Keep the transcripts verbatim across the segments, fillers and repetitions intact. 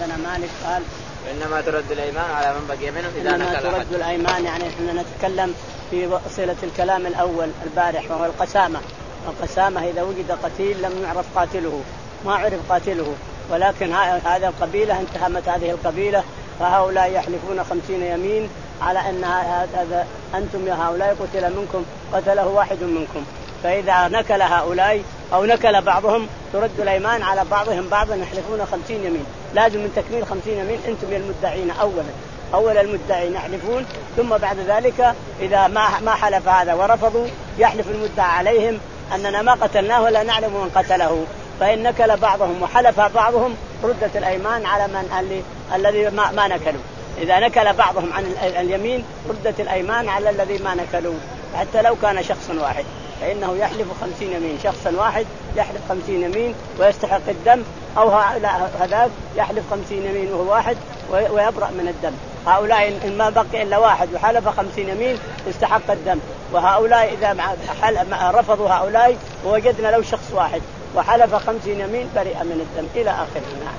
حدثنا مالك قال وإنما ترد الأيمان على من بقي منهم إذا نكل. إنما ترد الأيمان يعني إحنا نتكلم في صلة الكلام الأول البارح وهو القسامة. القسامة إذا وجد قتيل لم يعرف قاتله، ما عرف قاتله، ولكن هذا القبيلة انتهمت هذه القبيلة، فهؤلاء يحلفون خمسين يمين على أن هذا أنتم يا هؤلاء قتل منكم قتله واحد منكم. فإذا نكل هؤلاء أو نكل بعضهم ترد الأيمان على بعضهم بعضا يحلفون خمسين يمين. لازم من تكميل خمسين يمين أنتم يا المدعين أولا، أول المدعين يحلفون، ثم بعد ذلك إذا ما ما حلف هذا ورفضوا يحلف المدعى عليهم أننا ما قتلناه ولا نعلم من قتله. فإن نكل بعضهم وحلف بعضهم ردت الأيمان على من الذي ما, ما نكلوا. إذا نكل بعضهم عن اليمين ردت الأيمان على الذي ما نكلوا، حتى لو كان شخص واحد فإنه يحلف خمسين يمين. شخص واحد يحلف خمسين يمين ويستحق الدم، أو هذاك يحلف خمسين يمين وهو واحد ويبرأ من الدم. هؤلاء إن ما بقي إلا واحد وحلف خمسين يمين استحق الدم، وهؤلاء إذا رفضوا هؤلاء ووجدنا لو شخص واحد وحلف خمسين يمين برئ من الدم إلى آخره. نعم.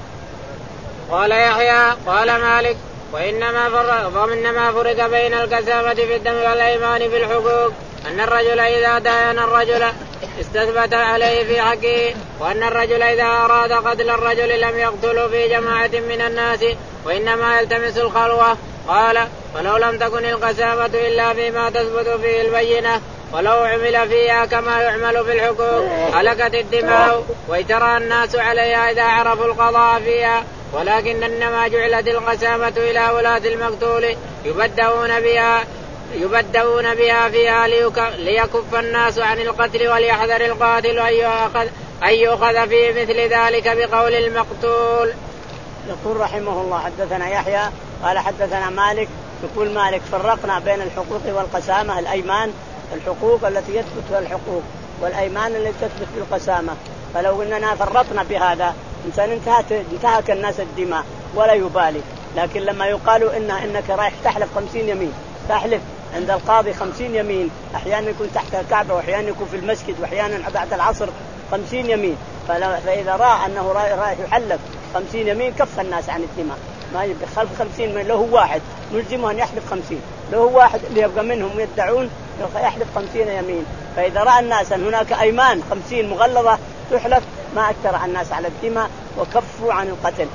قال يحيى قال مالك وإنما فرق وإنما فرق بين القسامة في الدم والأيمان في الحقوق أن الرجل إذا داين الرجل استثبت عليه في حقه، وأن الرجل إذا أراد قتل الرجل لم يقتله في جماعة من الناس وإنما يلتمس الخلوة. قال ولو لم تكن القسامة إلا فيما تثبت فيه البينة ولو عمل فيها كما يعمل في الحقوق هلكت الدماء ويترى الناس عليها إذا عرفوا القضاء فيها، ولكن إنما جعلت القسامة إلى ولاة المقتول يبدؤون بها يبدؤون بها فيها ليكف الناس عن القتل وليحذر القاتل أن يؤخذ في مثل ذلك بقول المقتول. يقول رحمه الله حدثنا يحيى قال حدثنا مالك. يقول مالك فرقنا بين الحقوق والقسامة. الأيمان الحقوق التي يثبت فيها الحقوق، والأيمان التي تثبت في القسامة. فلو أننا فرقنا بهذا إنسان انتهت انتهك الناس الدماء ولا يبالي، لكن لما يقالوا إن إنك رايح تحلف خمسين يمين، تحلف عند القاضي خمسين يمين، أحيانا يكون تحت الكعبة وأحيانا يكون في المسجد وأحيانا بعد العصر خمسين يمين، فإذا رأى أنه رايح يحلف خمسين يمين كف الناس عن الدماء. ما يبقى خلف خمسين يمين، له واحد نلزمه أن يحلف خمسين، له واحد اللي يبقى منهم يدعون يحلف خمسين يمين. فإذا رأى الناس أن هناك أيمان خمسين مغلظة تحلف ما أكثر الناس على الدماء وكفوا عن القتل.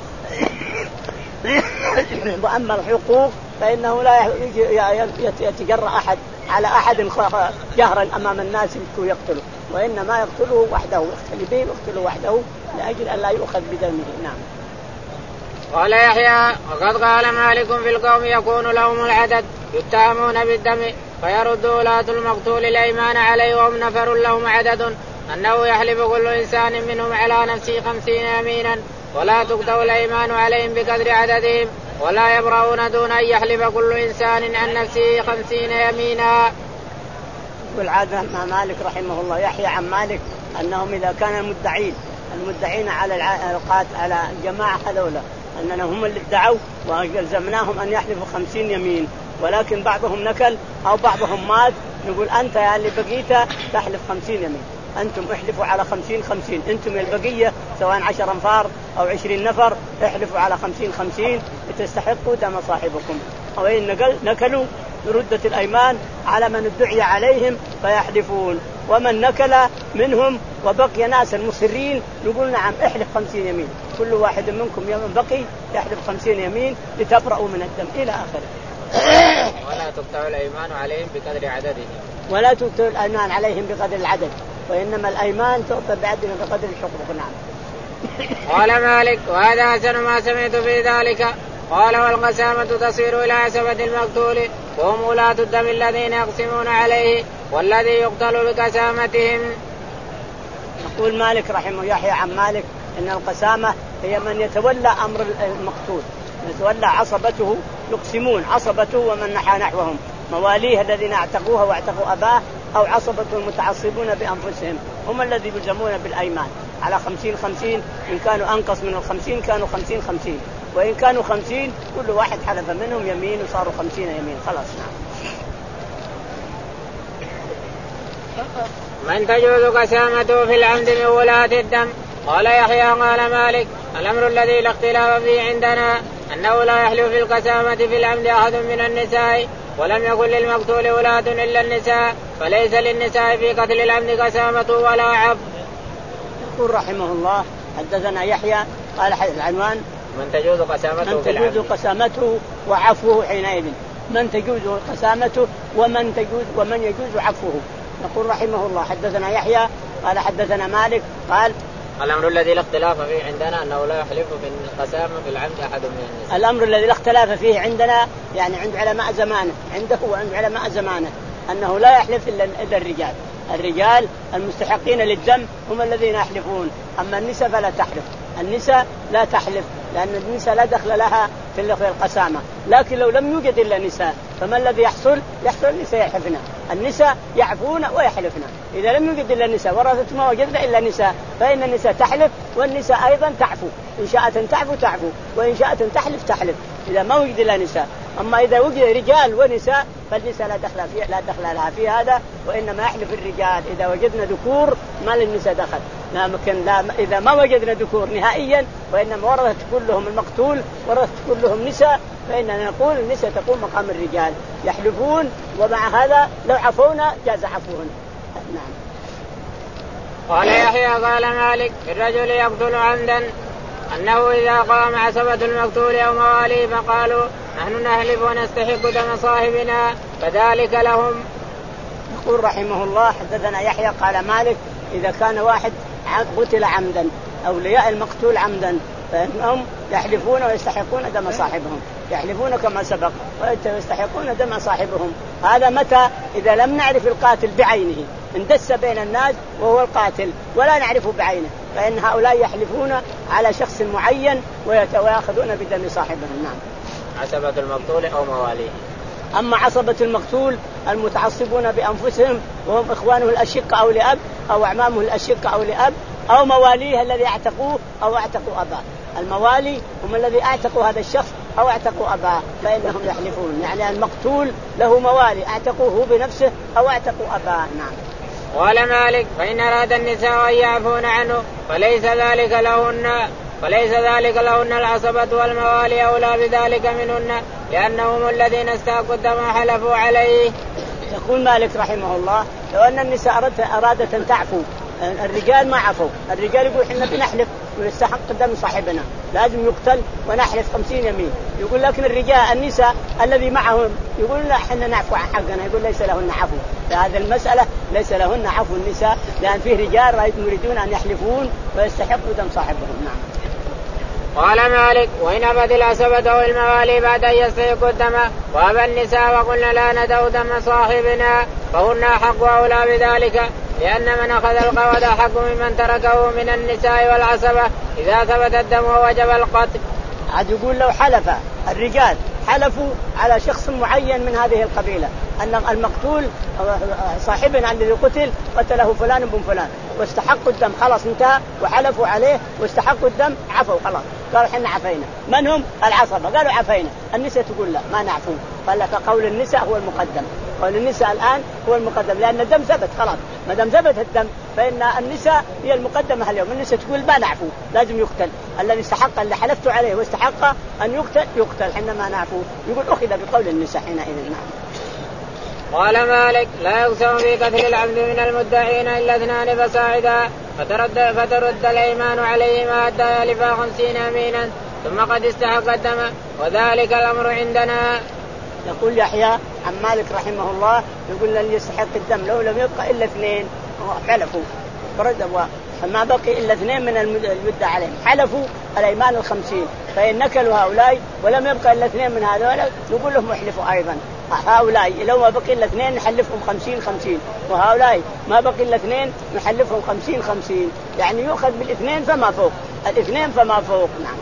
وأما الحقوق فإنه لا يتجرأ أحد على أحد جهرا أمام الناس يقتله، وإنما يقتله وحده، يقتل به يقتله وحده لأجل أن لا يؤخذ بدمه. نعم. قال يحيى وقد قال مالك في القوم يكون لهم العدد يتهمون بالدم فيرد ولاة المقتول الأيمان عليه وهم نفر لهم عدد أنه يحلف كل إنسان منهم على نفسه خمسين يمينا ولا تقطع الأيمان عليهم بقدر عددهم ولا يبرؤون دون أن يحلف كل إنسان عن نفسه خمسين يمينا. والعادة مع مالك رحمه الله يحيى عن مالك أنهم إذا كان المدعين المدعين على القاتل على الجماعة هذولا أننا هم اللي ادعوا وجزمناهم أن يحلفوا خمسين يمين، ولكن بعضهم نكل أو بعضهم مات، نقول أنت يا اللي بقيت تحلف خمسين يمين، أنتم احلفوا على خمسين خمسين، أنتم البقية سواء عشر أنفار أو عشرين نفر احلفوا على خمسين خمسين لتستحقوا دم صاحبكم. أو إن نكلوا ردت الأيمان على من ادعي عليهم فيحلفون، ومن نكل منهم وبقي ناس المصرين نقول نعم احلف خمسين يمين، كل واحد منكم يوم بقي يحلف خمسين يمين لتبرأوا من الدم إلى آخره. ولا تقطع الأيمان عليهم بقدر عددهم ولا تقطع الأيمان عليهم بقدر العدد، وإنما الأيمان تقطع بعدهم بقدر الحقوق. نعم. قال مالك وهذا أحسن ما سمعت في ذلك. قال والقسامة تصير إلى عصبة المقتول وهم ولاة الدم الذين يقسمون عليه والذي يقتل بقسامتهم. يقول مالك رحمه يحيى عن مالك إن القسامة هي من يتولى أمر المقتول، يتولى عصبته، يقسمون عصبته ومن نحى نحوهم مواليه الذين اعتقوها واعتقوا أباه أو عصبته المتعصبون بأنفسهم هم الذين يلزمون بالأيمان على خمسين خمسين، إن كانوا أنقص من الخمسين كانوا خمسين خمسين، وإن كانوا خمسين كل واحد حلف منهم يمين وصاروا خمسين يمين خلاص. نعم. من تجوز قسامته في العمد من ولاة الدم. قال يحيى قال مالك الأمر الذي لا اختلاف فيه عندنا أنه لا يحلف في القسامة في العمد أحد من النساء ولم يكن للمقتول ولاة إلا النساء فليس للنساء في قتل العمد قسامة ولا عفو. يقول رحمه الله حدثنا يحيى قال العنوان من تجوز قسامته من تجوز قسامته وعفوه حينئذ من تجوز قسامته ومن تجوز ومن يجوز عفوه. يقول رحمه الله حدثنا يحيى قال حدثنا مالك قال الأمر الذي لا اختلاف فيه عندنا أنه لا يحلف في القسامة في العمد أحد من النساء. الأمر الذي لا اختلاف فيه عندنا يعني عند علماء زمانه عنده وعند علماء زمانه أنه لا يحلف إلا الرجال. الرجال المستحقين للدم هم الذين يحلفون، أما النساء فلا تحلف. النساء لا تحلف لأن النساء لا دخل لها في القسامة، لكن لو لم يوجد إلا نساء فما الذي يحصل؟ يحصل النساء يحلفن، النساء يعفون ويحلفن. إذا لم يوجد إلا النساء ورثت ما وجدنا إلا نساء فإن النساء تحلف والنساء أيضا تعفو، إن شاءت تعفو تعفو وإن شاءت تحلف تحلف إذا ما وجد إلا نساء. أما إذا وجد رجال ونساء فالنساء لا دخل فيها لا دخل لها في هذا، وإنما يحلف الرجال. إذا وجدنا ذكور ما للنساء دخل، لكن لا إذا ما وجدنا ذكور نهائيا وإنما ورثت كلهم المقتول ورثت كلهم نساء فإننا نقول النساء تقوم مقام الرجال يحلفون، ومع هذا لو عفونا جاز عفوهن. نعم. قال يحيى قال مالك الرجل يقتل عمدا أنه إذا قام عصبة المقتول أو مواليه فقالوا نحن نحلف ونستحق دم صاحبنا فذلك لهم. يقول رحمه الله حدثنا يحيى قال مالك إذا كان واحد قتل عمدا أولياء المقتول عمدا فإنهم يحلفون ويستحقون دم صاحبهم، يحلفون كما سبق ويستحقون دم صاحبهم. هذا متى؟ إذا لم نعرف القاتل بعينه، اندس بين الناس وهو القاتل ولا نعرفه بعينه، فإن هؤلاء يحلفون على شخص معين ويأخذون بدم صاحبهم. نعم. عصبة المقتول أو مواليه. أما عصبة المقتول المتعصبون بأنفسهم وهم إخوانه الأشقة أو لأب أو أعمامه الأشقة أو لأب أو مواليه الذي اعتقوه أو اعتقوا أباه. الموالي هم الذي اعتقوا هذا الشخص أو اعتقوا أباه فإنهم يحلفون، يعني المقتول له موالي اعتقوه بنفسه أو اعتقوا أباه. نعم. قال مالك فإن أراد النساء أن يعفون عنه فليس ذلك لهن فليس ذلك لهن العصبة والموالي أولى بذلك منهن لأنهم الذين استحقوا الدم حلفوا عليه. يقول مالك رحمه الله لو أن النساء أرادت أن تعفو الرجال ما عفوا، الرجال يقول إحنا بنحلف ونستحق دم صاحبنا لازم يقتل ونحلف خمسين يمين، يقول لكن الرجال النساء الذي معهم يقول لا إحنا نعفو عن حقنا، يقول ليس لهن عفو. فهذه المسألة ليس لهن عفو النساء لأن فيه رجال يريدون أن يحلفون ويستحقوا دم صاحبهم. نعم. قال مالك وإن أبت العصبة والموالي بعد أن يستحقوا الدم وأبى النساء وقلنا لا ندع دم صاحبنا فهن حق أولى بذلك لأن من أخذ القود حق ممن تركه من النساء والعصبة إذا ثبت الدم ووجب القتل. عاد يقول لو حلف الرجال حلفوا على شخص معين من هذه القبيلة أن المقتول صاحبنا الذي قتل قتله فلان بن فلان واستحقوا الدم خلاص انتهى وحلفوا عليه واستحقوا الدم عفوا خلاص قالوا حنا عفينا. من هم؟ العصبة قالوا عفينا. النساء تقول لا ما نعفو، قال لك قول النساء هو المقدم، قول النساء الآن هو المقدم لأن الدم ثبت خلاص، ما دام ثبت الدم فإن النساء هي المقدمة اليوم. النساء تقول ما نعفو لازم يقتل الذي استحق اللي حلفت عليه واستحق أن يقتل يقتل حنا ما نعفو، يقول أخذ بقول النساء حينئذ. نعم. قال مالك لا يقسم في قتل العبد من المدعين إلا اثنان فصاعدا فترد, فترد الأيمان عليهما حتى يلفا خمسين يمينا ثم قد استحق الدم وذلك الأمر عندنا. يقول يحيى عن مالك رحمه الله يقول لن يستحق الدم لو لم يبقى إلا اثنين حلفوا فردوا فما بقي إلا اثنين من المدعى عليهم حلفوا الأيمان الخمسين فإن نكلوا هؤلاء ولم يبقى إلا اثنين من هؤلاء نقول لهم احلفوا أيضا. هؤلاء لو ما بقي إلا اثنين نحلفهم خمسين خمسين وهؤلاء ما بقي إلا اثنين نحلفهم خمسين خمسين، يعني يؤخذ بالاثنين فما فوق الاثنين فما فوق. نعم.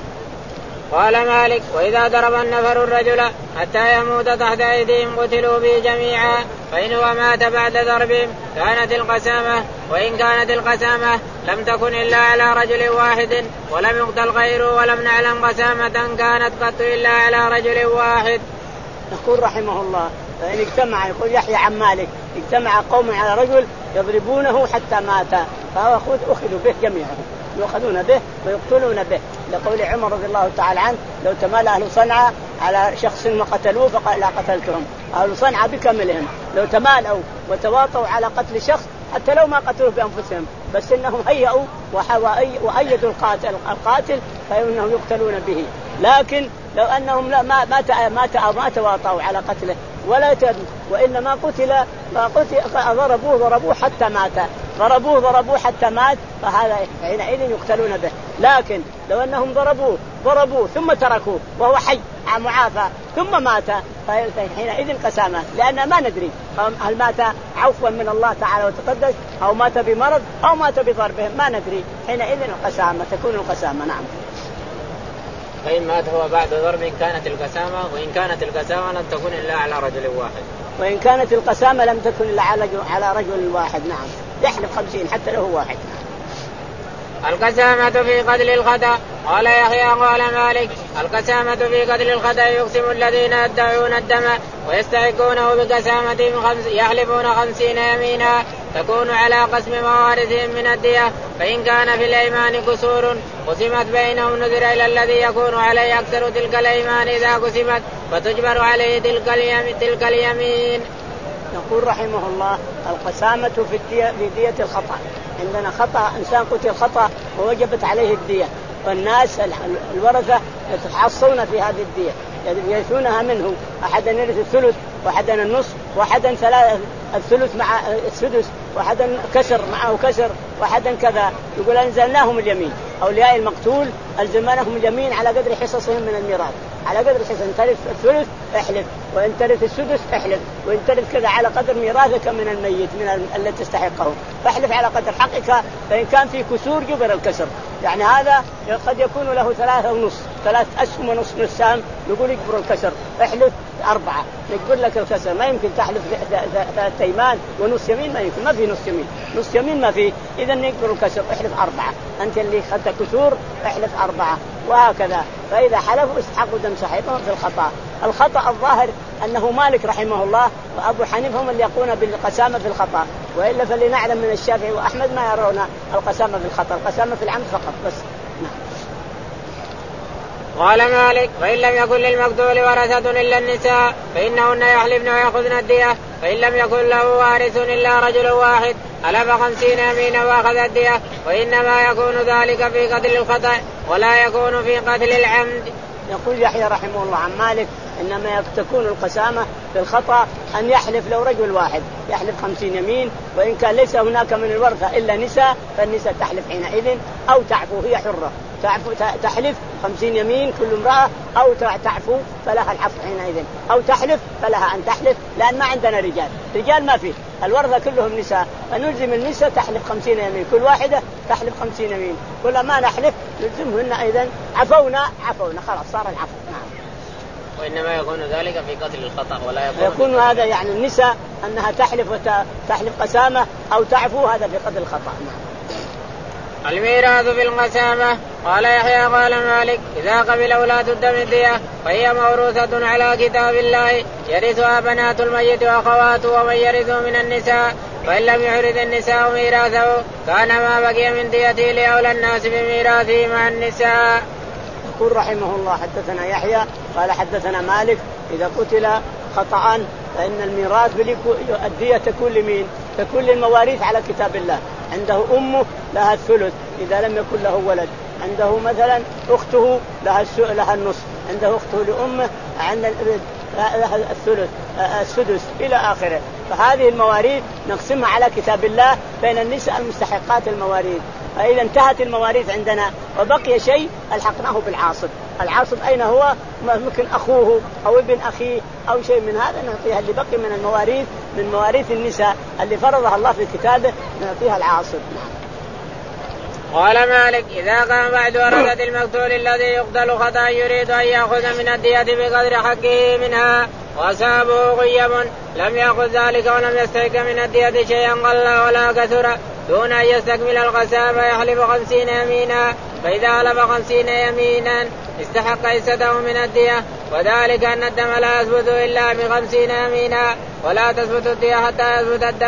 قال مالك وإذا ضرب النفر الرجل حتى يموت تحت أيديهم قتلوا به جميعا فإن هو مات بعد ضربهم كانت القسامة وإن كانت القسامة لم تكن إلا على رجل واحد ولم يقتل غيره ولم نعلم قسامة كانت قط إلا على رجل واحد. يقول رحمه الله فإن اجتمع يقول يحيى عن مالك اجتمع قوم على رجل يضربونه حتى مات فهو أخذوا به جميعا يؤخذون به ويقتلون به، لقول عمر رضي الله تعالى عنه لو تمال أهل صنعاء على شخص وقتلوه فقال لا قتلتهم. أهل صنعاء بكاملهم لو تمالوا وتواطوا على قتل شخص حتى لو ما قتلوه بأنفسهم، بس إنهم هيئوا وأيدوا القاتل القاتل فإنهم يقتلون به. لكن لو أنهم لا ما ما ما ما تواطوا على قتله ولا تد وإنما قتل قتل ضربوه ضربوه حتى مات ضربوه ضربوه حتى مات فهذا حينئذ يقتلون به. لكن لو أنهم ضربوه ضربوه ثم تركوه وهو حي معافى ثم مات فحينئذ قسامة، لأن ما ندري هل مات عفوا من الله تعالى وتقدس أو مات بمرض أو مات بضربهم، ما ندري، حينئذ القسامة تكون القسامة. نعم. فإن مات هو بعد ضرب كانت القسامة، وإن كانت القسامة لم تكن إلا على رجل واحد. وإن كانت القسامة لم تكن إلا على رجل واحد. نعم. يحلف خمسين حتى له واحد. القسامة في قتل الخطأ. قال يحيى قال مالك القسامة في قتل الخطأ يقسم الذين يدعون الدم ويستحقونه بقسامة خمس يحلفون خمسين يمينا تكون على قسم موارثهم من الدية، فإن كان في الأيمان قصور قسمت بينهم نذر إلى الذي يكون عليه أكثر تلك الأيمان إذا قسمت فتجبر عليه تلك اليمين, تلك اليمين. يقول رحمه الله القسامة في الدية في دية الخطأ. عندنا خطأ إنسان قتل خطأ ووجبت عليه الدية، والناس الورثة يتحصون في هذه الدية يرثونها منه، أحدا يرث الثلث وأحدا النصف وأحدا ثلاث الثلث مع السدس وأحدا كسر معه كسر وأحدا كذا. يقول أنزلناهم اليمين أولياء المقتول ألزمناهم اليمين على قدر حصصهم من الميراث، على قدر حصص. إن ترث الثلث احلف، وإن ترث السدس احلف، وإن ترث كذا على قدر ميراثك من الميت من الذي تستحقه فاحلف على قدر حقك. فإن كان في كسور جبر الكسر، يعني هذا قد يكون له ثلاثة ونص ثلاث أسهم ونص نسام يقول يجبر الكسر احلف أربعة نجبر لك الكسر. ما يمكن تحلف ثلاث أيمان ونص يمين، ما يمكن، ما في نص يمين، نص يمين ما في، إذا نجبر الكسر احلف أربعة. أنت اللي خدت كسور احلف أربعة، وهكذا. فإذا حلفوا استحقوا دم صاحبهم في الخطأ. الخطأ الظاهر أنه مالك رحمه الله وأبو حنيفة هم اللي يقولون بالقسامة في الخطأ، وإلا فلنعلم من الشافعي وأحمد ما يرون القسامة في الخطأ، القسامة في العمد فقط بس. نعم. قال مالك فإن لم يكن للمقتول ورثة إلا النساء فإنهن يحلفن ويأخذن الدية، فإن لم يكن له وارث إلا رجل واحد حلف خمسين يمينا وأخذ الدية، وإنما يكون ذلك في قتل الخطأ ولا يكون في قتل العمد. يقول يحيى رحمه الله عن مالك إنما تكون القسامة في الخطأ أن يحلف لو رجل واحد يحلف خمسين يمين، وإن كان ليس هناك من الورثة إلا نساء فالنساء تحلف حينئذ أو تعفو، هي حرة تعفو تحلف خمسين يمين كل امرأة، أو تعفو فلها العفو حينئذ، أو تحلف فلها أن تحلف، لأن ما عندنا رجال رجال ما فيه، الورثة كلهم نساء، فنلزم النساء تحلف خمسين يمين كل واحدة تحلف خمسين يمين، كل ما نحلف نلزمهن أيضا عفونا عفونا خلاص صار العفو. نعم. وإنما يكون ذلك في قتل الخطأ ولا يكون, يكون هذا يعني النساء أنها تحلف وتحلف قسامة أو تعفو، هذا في قتل الخطأ. نعم. الميراث في القسامة. قال يحيى قال مالك إذا قبل أولاد الدم الدية فهي موروثة على كتاب الله يرثها بنات الميت وأخواته ومن يرثه من النساء، فإن لم يعرض النساء ميراثه كان ما بقي من ديته لأولى الناس بميراثه مع النساء. يقول رحمه الله حدثنا يحيى قال حدثنا مالك إذا قتل خطأ فإن الميراث الدية تكون لمين؟ تكون للمواريث على كتاب الله. عنده أمه لها الثلث إذا لم يكن له ولد، عنده مثلا أخته لها لها النصف، عنده أخته لأمه عند لها الثلث السدس إلى آخره. فهذه المواريث نقسمها على كتاب الله بين النساء المستحقات المواريث. فإذا انتهت المواريث عندنا وبقي شيء ألحقناه بالعاصب. العاصب أين هو؟ ممكن أخوه أو ابن أخيه أو شيء من هذا نعطيها اللي بقي من المواريث من مواريث النساء اللي فرضها الله في كتابه نعطيها العاصب. قال مالك إذا كان بعد ورثة المقتول الذي يقتل خطأ يريد أن يأخذ من الدية بقدر حقه منها وأصابه غيب لم يأخذ ذلك ولم يستحق من الدية شيئا قل ولا كثر دون أن يستكمل القسامة يحلف خمسين يمينا، فإذا حلف خمسين يمينا استحق حصته من الدية، وذلك أن الدم لا يثبت إلا بخمسين يمينا ولا تثبت الدية حتى يثبت الدم،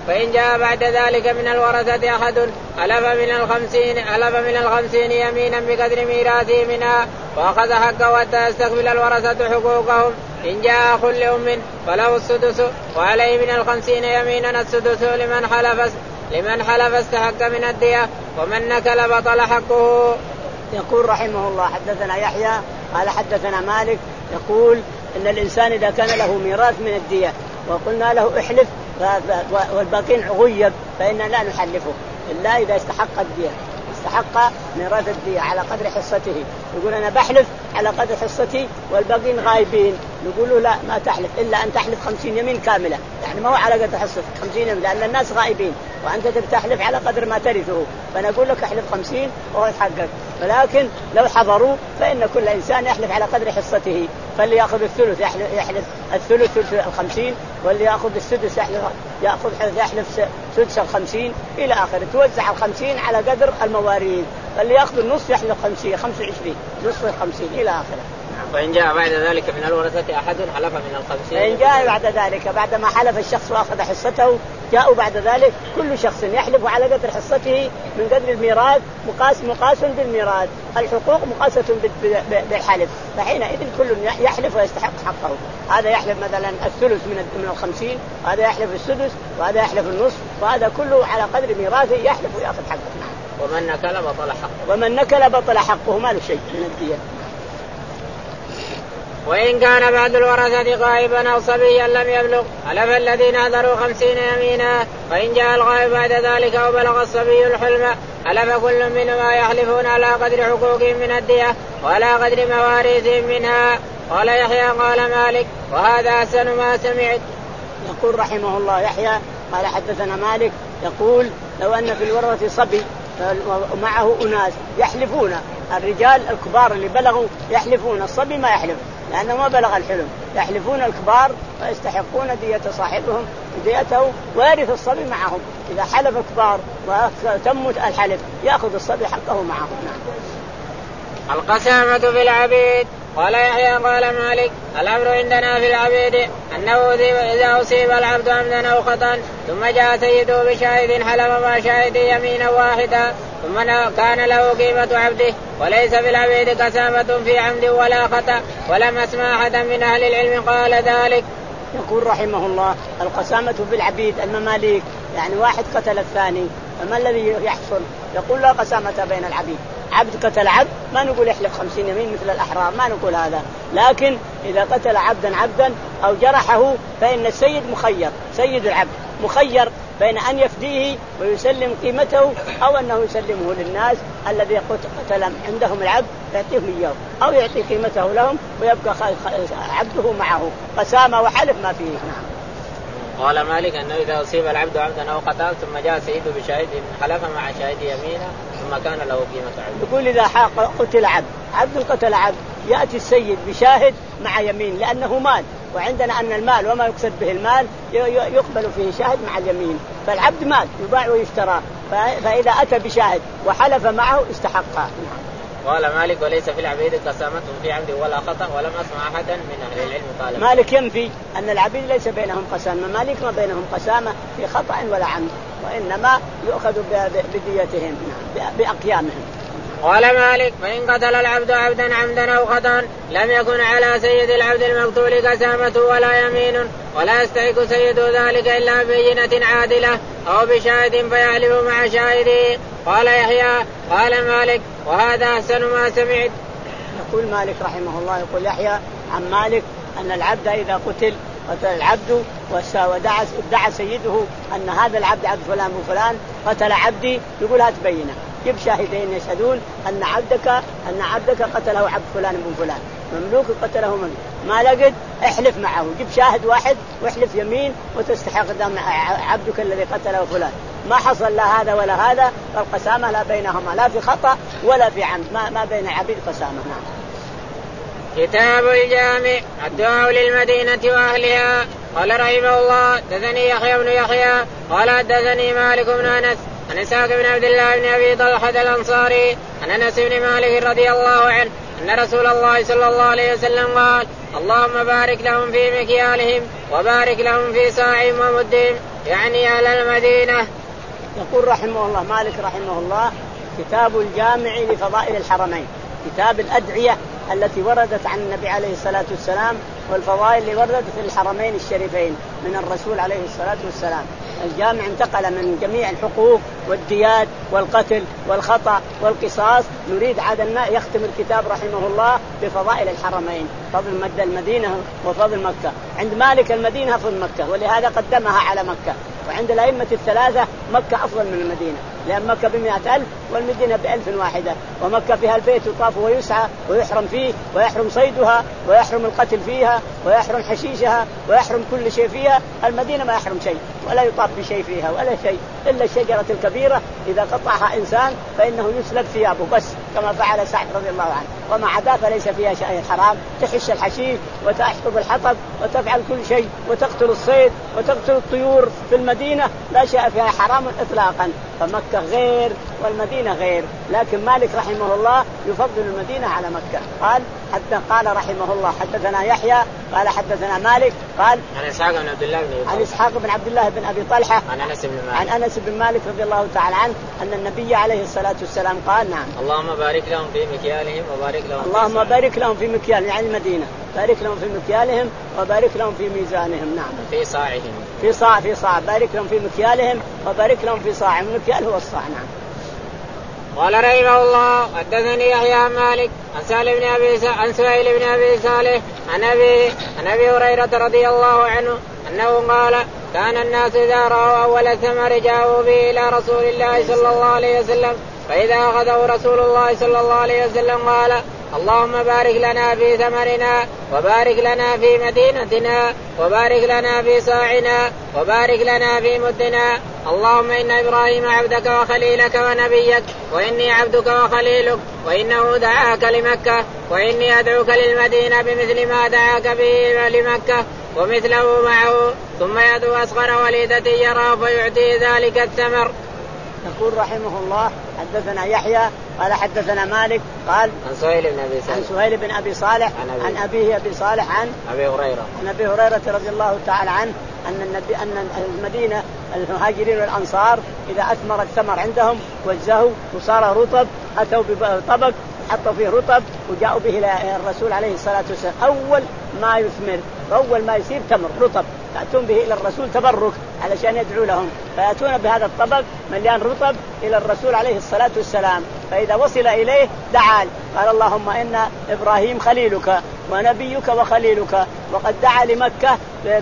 فإن جاء بعد ذلك من الورثة أحد ألف من الخمسين ألف من الخمسين يمينا بقدر ميراثه منها وأخذ حقه حتى يستقبل الورثة حقوقهم. إن جاء أخ لأم فله السدس وعليه من الخمسين يمينا السدس لمن حلف لمن حلف استحق من الدية ومن نكل بطل حقه. يقول رحمه الله حدثنا يحيى قال حدثنا مالك يقول إن الإنسان إذا كان له ميراث من الدية وقلنا له احلف والباقين غيب فإننا لا نحلفه إلا إذا استحق الدية استحق ميراث الدية على قدر حصته. يقول أنا بحلف على قدر حصتي والباقين غايبين نقول له لا ما تحلف إلا أن تحلف خمسين يمين كاملة يعني ما هو على قدر حصتك خمسين يمين لأن الناس غايبين وأنت تحلف على قدر ما ترثه فنقول لك احلف خمسين وهو يتحقق. ولكن لو حضروا فإن كل إنسان يحلف على قدر حصته فاللي يأخذ الثلث يحلف, يحلف الثلث ثلث الخمسين واللي يأخذ السدس يحلف يأخذ يحلف سدس الخمسين إلى آخر توزع الخمسين على قدر المواريث. فاللي يأخذ النصف يحلف خمسين خمسة وعشرين نصف الخمسين إلى آخره. فإن جاء بعد ذلك من الورثة أحد حلف من الخمسين فإن جاء بعد ذلك بعد ما حلف الشخص وأخذ حصته جاءوا بعد ذلك كل شخص يحلف على قدر حصته من قدر الميراث مقاس مقاس بالميراث الحقوق مقاسة بالحلف فحينئذ كل يحلف ويستحق حقه. هذا يحلف مثلا الثلث من من الخمسين وهذا يحلف السدس وهذا يحلف النصف وهذا كله على قدر ميراثه يحلف ويأخذ حقه. ومن نكل بطل حقه ومن نكل بطل حقه ما له شيء من الدية. وإن كان بعد الورثة غائبا أو صبيا لم يبلغ حلف الذين نذروا خمسين يمينا. فإن جاء الغائب بعد ذلك أو بلغ الصبي الحلم حلف كل منهما يحلفون على قدر حقوقهم من الدية وعلى قدر مواريثهم منها. قال يحيى قال مالك وهذا أحسن ما سمعت. يقول رحمه الله يحيى قال حدثنا مالك يقول لو أن في الورثة صبي ومعه أناس يحلفون الرجال الكبار اللي بلغوا يحلفون الصبي ما يحلف لأنه ما بلغ الحلم يحلفون الكبار ويستحقون دية صاحبهم ديته ويرث الصبي معهم. إذا حلف كبار وتمت الحلف يأخذ الصبي حقه معهم. القسامة في العبيد. قال يحيى قال مالك الأمر عندنا في العبيد أنه إذا أصيب العبد عمدا أو خطأ ثم جاء سيده بشاهد حلف مع شاهد يمينا واحدا ثم كان له قيمة عبده وليس في العبيد قسامة في عمد ولا خطأ ولم أسمع أحدا من أهل العلم قال ذلك. يقول رحمه الله القسامة في العبيد المماليك يعني واحد قتل الثاني فما الذي يحصل؟ يقول لا قسامة بين العبيد. عبد قتل عبد ما نقول يحلف خمسين يمين مثل الأحرار ما نقول هذا. لكن إذا قتل عبدا عبدا أو جرحه فإن السيد مخير سيد العبد مخير بين أن يفديه ويسلم قيمته أو أنه يسلمه للناس الذي قتل عندهم العبد يعطيهم إياه أو يعطي قيمته لهم ويبقى عبده معه قسامة وحلف ما فيه. قال مالك أنه إذا أصيب العبد عمدا أو خطأ ثم جاء سيده بشاهد حلف مع شاهد يمينه ثم كان له قيمة عبد. يقول إذا قتل عبد عبد قتل عبد يأتي السيد بشاهد مع يمين لأنه مال وعندنا أن المال وما يقصد به المال يقبل فيه شاهد مع اليمين فالعبد مال يباع ويشترى فإذا أتى بشاهد وحلف معه استحقه. قال مالك وليس في العبيد قسامة في عمد ولا خطأ ولم أسمع أحدا من أهل العلم قال. مالك ينفي أن العبيد ليس بينهم قسامة مالك ما بينهم قسامة في خطأ ولا عمد وإنما يؤخذ بديتهم بأقيامهم. قال مالك فإن قتل العبد عبدا عمدا أو خطأ لم يكن على سيد العبد المقتول قسامة ولا يمين ولا يستحق سيد ذلك إلا بينة عادلة أو بشاهد فيحلف مع شاهده. قال يحيى قال مالك وهذا أحسن ما سمعت. يقول مالك رحمه الله يقول يحيى عن مالك أن العبد إذا قتل قتل العبد ودعا ادعى سيده أن هذا العبد عبد فلان وفلان قتل عبدي يقول هات بينة جيب شاهدين يشهدون أن عبدك أن عبدك قتله عبد فلان من فلان مملوك قتله من ما لقد احلف معه جيب شاهد واحد واحلف يمين وتستحق دم عبدك الذي قتله فلان. ما حصل لا هذا ولا هذا فالقسامة لا بينهما لا في خطأ ولا في عمد ما, ما بين العبيد قسامة. نعم. كتاب الجامع الدعاء للمدينة وأهلها. قال رحمه الله دثني يحيى بن يحيى قال دثني مالك بن أنس عن إسحاق بن عبد الله بن أبي طلحة الأنصاري عن أنس بن مالك رضي الله عنه أن رسول الله صلى الله عليه وسلم قال اللهم بارك لهم في مكيالهم وبارك لهم في ساعهم ومدهم يعني أهل المدينة. يقول رحمه الله مالك رحمه الله كتاب الجامع لفضائل الحرمين، كتاب الأدعية التي وردت عن النبي عليه الصلاة والسلام والفضائل اللي وردت في الحرمين الشريفين من الرسول عليه الصلاة والسلام. الجامع انتقل من جميع الحقوق والديات والقتل والخطأ والقصاص. نريد عاد الماء يختم الكتاب رحمه الله بفضائل الحرمين، فضل مدى المدينة وفضل مكة. عند مالك المدينة أفضل مكة، ولهذا قدمها على مكة. وعند الأئمة الثلاثة مكة أفضل من المدينة، لأن مكة بمئة ألف والمدينة بألف واحدة، ومكة فيها البيت يطاف ويسعى ويحرم فيه ويحرم صيدها ويحرم القتل فيها ويحرم حشيشها ويحرم كل شيء فيها. المدينة ما يحرم شيء ولا يطاف بشيء فيها ولا شيء إلا الشجرة الكبيرة إذا قطعها إنسان فإنه يسلب ثيابه بس، كما فعل سعد رضي الله عنه. وما عدا فليس فيها شيء حرام، تحش الحشيش وتحطب الحطب وتفعل كل شيء وتقتل الصيد وتقتل الطيور. في المدينة لا شيء فيها حرام إطلاقا، فمكة غير والمدينة غير. لكن مالك رحمه الله يفضل المدينة على مكة. قال حتى قال رحمه الله حدثنا يحيى قال حدثنا مالك قال عن إسحاق بن عبد الله بن عن إسحاق بن عبد الله بن أبي طلحة عن أنس بن مالك عن أنس بن مالك رضي الله تعالى عنه أن النبي عليه الصلاة والسلام قال نعم اللهم بارك لهم في مكيالهم وبارك لهم اللهم بارك لهم في مكيالهم يعني المدينة، بارك لهم في مكيالهم وبارك لهم في ميزانهم. نعم في صاعهم في صاع في صاع بارك لهم في مكيالهم وبارك لهم في صاعهم. المكيال هو الصاع. نعم. قال رحمه الله حدثني يحيى عن مالك عن سهل بن ابي عن سهيل بن ابي صالح عن ابي عن ابي هريره رضي الله عنه انه قال كان الناس اذا راوا اول الثمر جاءوا به الى رسول الله صلى الله عليه وسلم، فاذا اخذه رسول الله صلى الله عليه وسلم قال اللهم بارك لنا في ثمرنا وبارك لنا في مدينتنا وبارك لنا في صاعنا وبارك لنا في مدنا. اللهم إن إبراهيم عبدك وخليلك ونبيك وإني عبدك وخليلك وإنه دعاك لمكة وإني أدعوك للمدينة بمثل ما دعاك به لمكة ومثله معه، ثم يدعو أصغر وليدة يراه فيعطيه ذلك الثمر. يقول رحمه الله حدثنا يحيى قال حدثنا مالك قال عن سهيل بن أبي صالح عن سهيل بن أبي صالح عن, أبي عن أبيه أبي صالح عن أبي هريرة عن أبي هريرة رضي الله تعالى عنه أن النبي أن المدينة المهاجرين والأنصار إذا أثمر الثمر عندهم وجزه وصار رطب أتوا بطبق حطوا فيه رطب وجاءوا به إلى الرسول عليه الصلاة والسلام. أول ما يثمر أول ما يصير تمر رطب تأتون به إلى الرسول تبرك علشان يدعو لهم، فيأتون بهذا الطبق مليان رطب إلى الرسول عليه الصلاة والسلام. فإذا وصل إليه دعا قال اللهم إن إبراهيم خليلك ونبيك وخليلك وقد دعا لمكة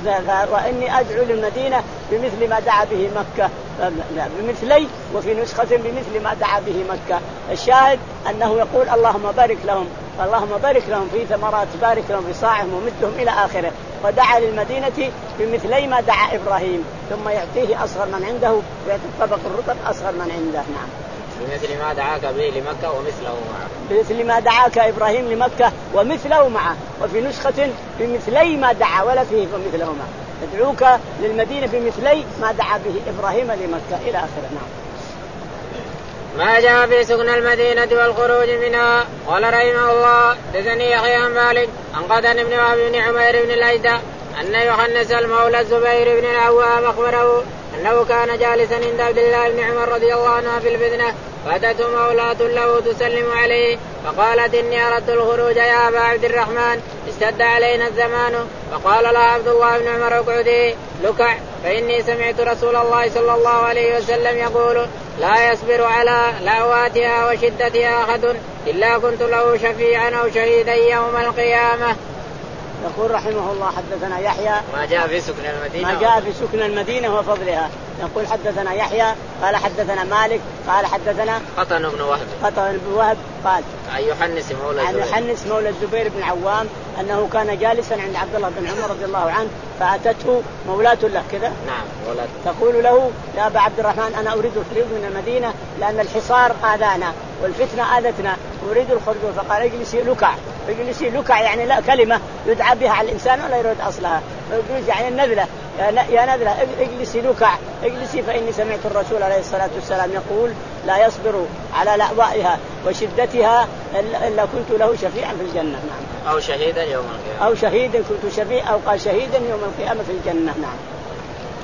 وإني أدعو للمدينة بمثل ما دعا به مكة بمثلي وفي نسخة بمثل ما دعا به مكة. الشاهد أنه يقول اللهم بارك لهم اللهم بارك لهم في ثمرات بارك لهم في صاعهم ومدهم إلى آخره. ودعا للمدينة بمثلي ما دعا إبراهيم ثم يعطيه أصغر من عنده ويعطي الطبق الرطب أصغر من عنده. نعم. بمثل ما دعاك به لمكة ومثله معه بمثل ما دعاك إبراهيم لمكة ومثله معه، وفي نسخة بمثلي ما دعا ولا فيه ومثله معه. يدعوك للمدينة بمثلي ما دعا به إبراهيم لمكة إلى آخره. نعم. ما جاء في سكن المدينة والخروج منها. قال رحمه الله حدثني يحيى عن مالك عن قتادة بن وهب بن عمير بن الأيدة أن يوحنس المولى الزبير بن العوام أخبره أنه كان جالسا عند عبد الله بن عمر رضي الله عنه في الفتنة، فأتته مولاة له تسلم عليه فقالت إني أردت الخروج يا أبا عبد الرحمن اشتد علينا الزمان. فقال لها عبد الله بن عمر اقعدي لكع فإني سمعت رسول الله صلى الله عليه وسلم يقول لا يصبر على لأواتها وشدتها أحد إلا كنت له شفيعا أو شهيدا يوم القيامة. يقول رحمه الله حدثنا يحيى ما جاء في سكن المدينة ما جاء في سكن المدينة وفضلها. يقول حدثنا يحيى قال حدثنا مالك قال حدثنا قطن بن وهب قطن بن وهب قال عن يوحنس مولى عن يوحنس مولى الزبير بن العوام أنه كان جالسا عند عبد الله بن عمر رضي الله عنه فأتته مولاة له كذا نعم مولاة تقول له يا أبا عبد الرحمن أنا أريد الخروج من المدينة لأن الحصار آذانا والفتنة آذتنا أريد الخروج. فقال اجلسي لكع اجلسي لكع يعني لا كلمة يدعى بها على الإنسان ولا يريد أصلها يعني النذلة يا نذلة اجلسي لكع اجلسي فإني سمعت الرسول عليه الصلاة والسلام يقول لا يصبر على لأوائها وشدتها إلا كنت له شفيعا في الجنة. نعم. أو شهيدا يوم القيامة أو شهيدا كنت شفيع أو قال شهيدا يوم القيامة في الجنة. نعم.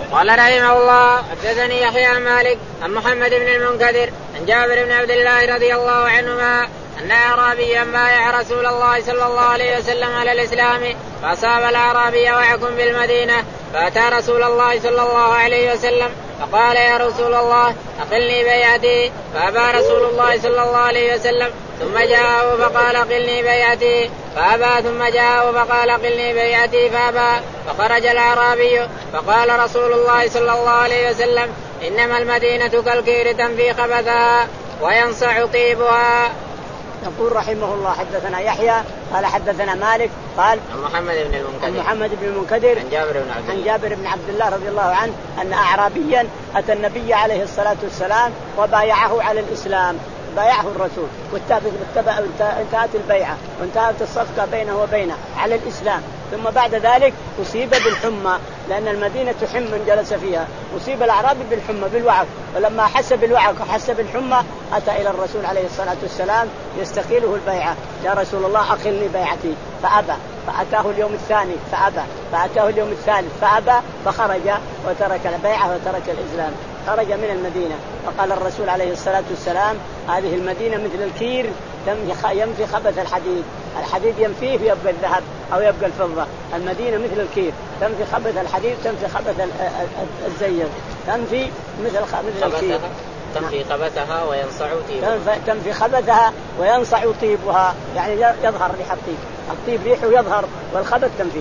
قال رحمه الله حدثني يحيى عن مالك عن محمد بن المنكدر عن جابر بن عبد الله رضي الله عنهما أن أعرابيا بايع رسول الله صلى الله عليه وسلم على الإسلام فأصاب الأعرابي ويحكم بالمدينة فأتى رسول الله صلى الله عليه وسلم فقال يا رسول الله أقلني بيعتي فأبى رسول الله صلى الله عليه وسلم ثم جاءه فقال أقلني بيعتي فأبى ثم جاءه فقال أقلني بيعتي فأبى فخرج الأعرابي فقال رسول الله صلى الله عليه وسلم إنما المدينة كالكير تنفي خبثها وينصع طيبها. يقول رحمه الله حدثنا يحيى قال حدثنا مالك قال عن محمد بن المنكدر محمد بن المنكدر عن جابر بن عبد عن جابر بن عبد الله رضي الله عنه أن أعرابيا أتى النبي عليه الصلاة والسلام وبايعه على الإسلام بايعه الرسول وانتهت البيعة وانتهت الصفقة بينه وبينه على الإسلام. ثم بعد ذلك أصيب بالحمى لأن المدينة تحم من جلس فيها. أصيب الأعرابي بالحمى بالوعك ولما حس بالوعك وحس بالحمى أتى إلى الرسول عليه الصلاة والسلام يستقيله البيعة. يا رسول الله أقلني بيعتي فأبى فأتاه اليوم الثاني فأبى فأتاه اليوم الثالث فأبى فخرج وترك البيعة وترك الإسلام خرج من المدينة. فقال الرسول عليه الصلاة والسلام هذه المدينة مثل الكير ينفي خبث الحديد. الحديد ينفيه ويبقى الذهب أو يبقى الفضة. المدينة مثل الكير تنفي خبث الحديد تنفي خبث الزير تنفي مثل مثل الكير تنفي خبثها وينصع طيبها تنفي خبثها وينصع طيبها يعني يظهر ريح الطيب الطيب ريحه يظهر والخبث تنفيه.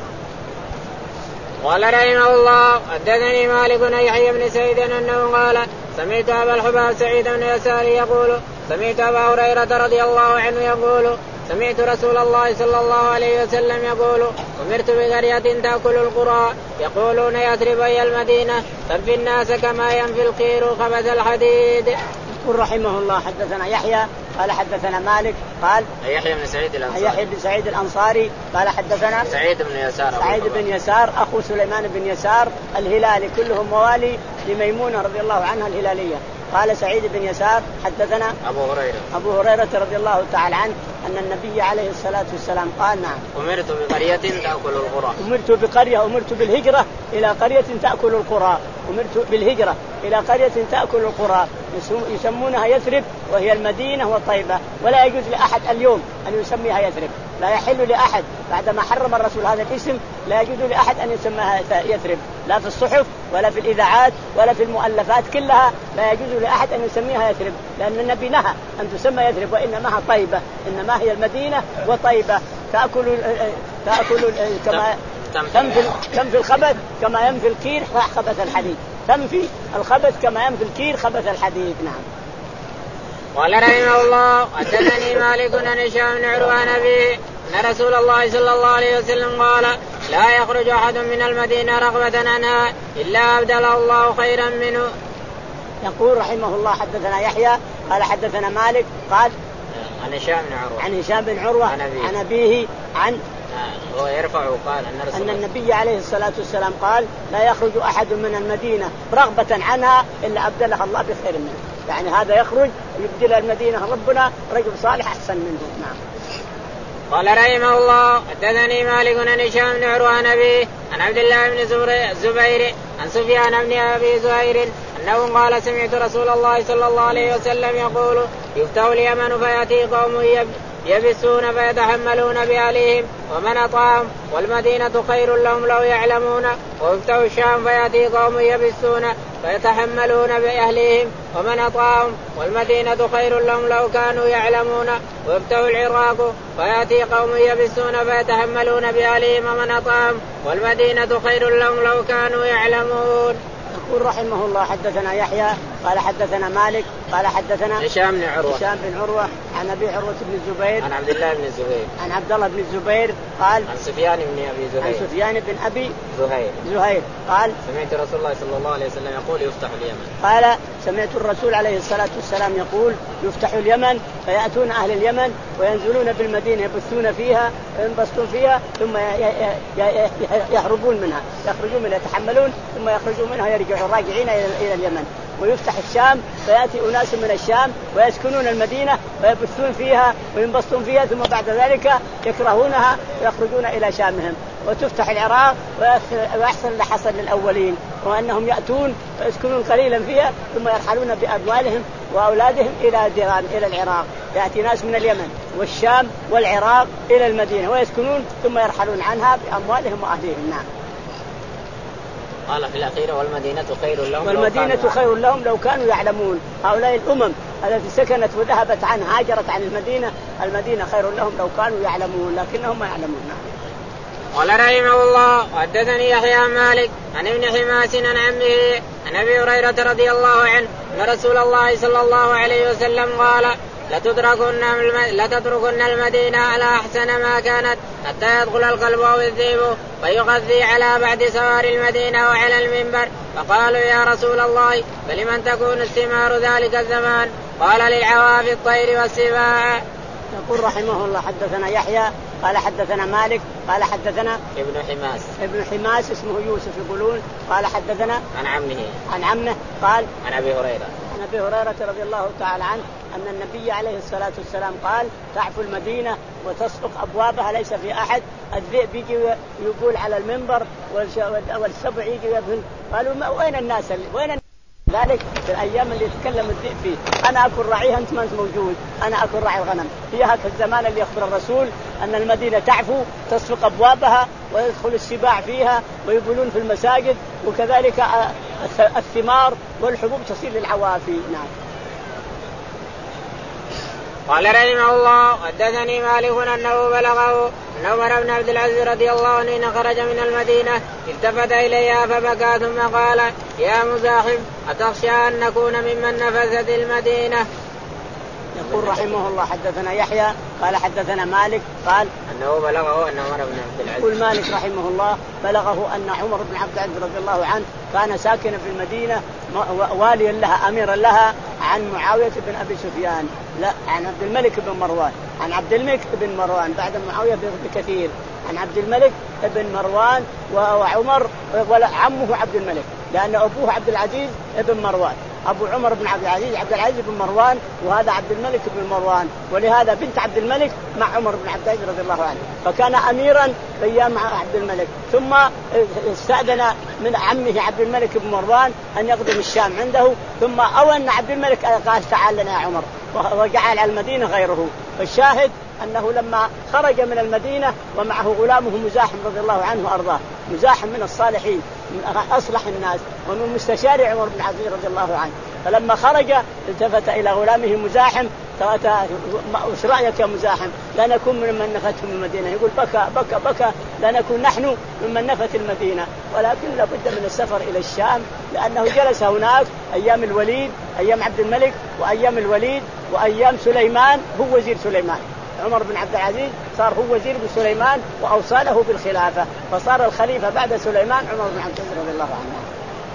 قال رحمه الله حدثني مالك بن يحيى بن سعيد أنه قال سمعت أبا الحباب سعيد بن يسار يقول سمعت أبا هريرة رضي الله عنه يقول سمعت رسول الله صلى الله عليه وسلم يقول أمرت بقرية تأكل القرى يقولون يثرب هي المدينة تنفي الناس كما ينفي القير خبث الحديد. يقول رحمه الله حدثنا يحيى قال حدثنا مالك قال يحيى بن سعيد الأنصاري يحيى بن سعيد الأنصاري قال حدثنا سعيد بن يسار سعيد بن يسار أخو سليمان بن يسار الهلالي كلهم موالي لميمونة رضي الله عنها الهلالية. قال سعيد بن يسار حدثنا أبو هريرة أبو هريرة رضي الله تعالى عنه أن النبي عليه الصلاة والسلام قال نعم أمرت بقرية تأكل القرى أمرت بقرية أمرت بالهجرة إلى قرية تأكل القرى أمرت بالهجرة إلى قرية تأكل القرى يسمونها يثرب وهي المدينة وطيبة. ولا يجوز لأحد اليوم أن يسميها يثرب لا يحل لأحد بعدما حرم الرسول هذا الاسم لا يجوز لأحد أن يسميها يثرب لا في الصحف ولا في الإذاعات ولا في المؤلفات كلها لا يجوز لأحد أن يسميها يثرب لأن النبي نهى أن تسمى يثرب وإنما طيبة إنما هي المدينة وطيبة تأكل تأكل كما تنفي تنفي الخبث كما ينفي الكير خبث الحديد تنفي الخبث كما ينفي الكير خبث الحديد. نعم. قال رحمه الله حدثني مالك عن هشام بن عروة عن أبيه أن رسول الله صلى الله عليه وسلم قال لا يخرج أحد من المدينة رغبة عنها إلا أبدله الله خيرا منه. يقول رحمه الله حدثنا يحيى قال حدثنا مالك قال عن هشام بن عروة عن هشام بن عروة عن أبيه عن هو يرفع قال أن, أن النبي عليه الصلاة والسلام قال لا يخرج أحد من المدينة رغبة عنها إلا أبدلها الله بخير منه. يعني هذا يخرج يبدل المدينة ربنا رجل صالح أحسن منه. نعم. قال رحمه الله حدثني مالك عن هشام بن عروة عن أبيه عن عبد الله بن الزبير عن سفيان بن أبي زهير أنه قال سمعت رسول الله صلى الله عليه وسلم يقول يفتح اليمن فيأتي قوم يبسون فيتحملون بأهلهم ومن أطاعهم والمدينة خير لهم لو يعلمون ويفتح الشام فيأتي قوم يبسون فيتحملون بأهلهم ومن أطاعهم والمدينة خير لهم لو كانوا يعلمون ويفتح العراق فيأتي قوم يبسون فيتحملون بأهلهم ومن أطاعهم والمدينة خير لهم لو كانوا يعلمون. يقول رحمه الله حدثنا يحيى قال حدثنا مالك قال حدثنا هشام بن عروة هشام بن عروة عن أبي عروة بن الزبير عن عبد الله بن الزبير عن عبد الله بن الزبير قال عن سفيان بن أبي زهير عن سفيان بن أبي زهير زهير قال سمعت رسول الله صلى الله عليه وسلم يقول يفتح اليمن. قال سمعت الرسول عليه الصلاة والسلام يقول يفتح اليمن فيأتون أهل اليمن وينزلون بالمدينة يبثون فيها وينبسطون فيها ثم يهربون منها يخرجون منها يتحملون ثم يخرجون منها يرجعون راجعين إلى اليمن. ويفتح الشام فيأتي أناس من الشام ويسكنون المدينة ويبثون فيها وينبسطون فيها ثم بعد ذلك يكرهونها ويخرجون إلى شامهم. وتفتح العراق ويحصل اللي حصل للأولين وأنهم يأتون فيسكنون قليلا فيها ثم يرحلون بأموالهم وأولادهم إلى ديران إلى العراق. يأتي ناس من اليمن والشام والعراق إلى المدينة ويسكنون ثم يرحلون عنها بأموالهم وأهليهم. نعم. قال في الأخير والمدينة خير لهم والمدينة خير لهم لو كانوا يعلمون. هؤلاء الأمم التي سكنت وذهبت عن هاجرت عن المدينة المدينة خير لهم لو كانوا يعلمون لكنهم ما يعلمون. قال رحمه الله حدثني يحيى عن مالك عن ابن حماس عن عمه عن أبي هريرة رضي الله عنه أن رسول الله صلى الله عليه وسلم قال لتتركن المدينة على أحسن ما كانت حتى يدخل القلب أو الذئب فيغذي على بعد سوار المدينة وعلى المنبر. فقالوا يا رسول الله فلمن تكون استمار ذلك الزمان؟ قال للعواف الطير والسباع. يقول رحمه الله حدثنا يحيى قال حدثنا مالك قال حدثنا ابن حماس ابن حماس اسمه يوسف يقولون قال حدثنا عن عمه عن عمه قال عن أبي هريرة عن أبي هريرة رضي الله تعالى عنه أن النبي عليه الصلاة والسلام قال تعفو المدينة وتسلق أبوابها ليس في أحد. الذئب يجي يقول على المنبر والسبع يجي يبهن. قالوا وين الناس وين الناس؟ ذلك في الأيام اللي يتكلم الذئب فيه أنا أكون راعيها أنت ما أنت موجود أنا أكون راعي الغنم. هي هذا الزمان اللي يخبر الرسول أن المدينة تعفو تسلق أبوابها ويدخل السباع فيها ويقولون في المساجد وكذلك الثمار والحبوب تصير للعوافي. نعم. قال رحمه الله حدثني مالك أنه بلغه أن عمر بن عبد العزيز رضي الله عنه خرج من المدينة التفت إليها فبكى ثم قال يا مزاحم أتخشى أن نكون ممن نفذت المدينة؟ يقول رحمه الله حدثنا يحيى قال حدثنا مالك قال أنه بلغه أن عمر بن عبد العزيز يقول مالك رحمه الله بلغه أن عمر بن عبد العزيز رضي الله عنه كان ساكنا في المدينة واليا لها أميرا لها عن معاوية بن أبي سفيان لا عن عبد الملك بن مروان عن عبد الملك بن مروان بعد معاوية بكثير عن عبد الملك بن مروان وعمر وعمه عبد الملك لأن أبوه عبد العزيز بن مروان أبو عمر بن عبد العزيز عبد العزيز بن مروان وهذا عبد الملك بن مروان ولهذا بنت عبد الملك مع عمر بن عبد العزيز رضي الله عنه فكان أميرا أيام عبد الملك ثم استأذن من عمه عبد الملك بن مروان أن يقدم الشام عنده ثم أو أن عبد الملك قال تعال لنا يا عمر وجعل على المدينة غيره. فالشاهد أنه لما خرج من المدينة ومعه غلامه مزاحم رضي الله عنه وأرضاه مزاحم من الصالحين من أصلح الناس ومن مستشار عمر بن عبد العزيز رضي الله عنه فلما خرج التفت إلى غلامه مزاحم وش رأيك يا مزاحم لا نكون من من نفتهم المدينة؟ يقول بكى بكى بكى لا نكون نحن ممن نفت المدينة ولكن لابد من السفر إلى الشام لأنه جلس هناك أيام الوليد أيام عبد الملك وأيام الوليد وأيام سليمان هو وزير سليمان عمر بن عبد العزيز صار هو وزير بسليمان وأوصى له بالخلافة فصار الخليفة بعد سليمان عمر بن عبد العزيز رضي الله عنه.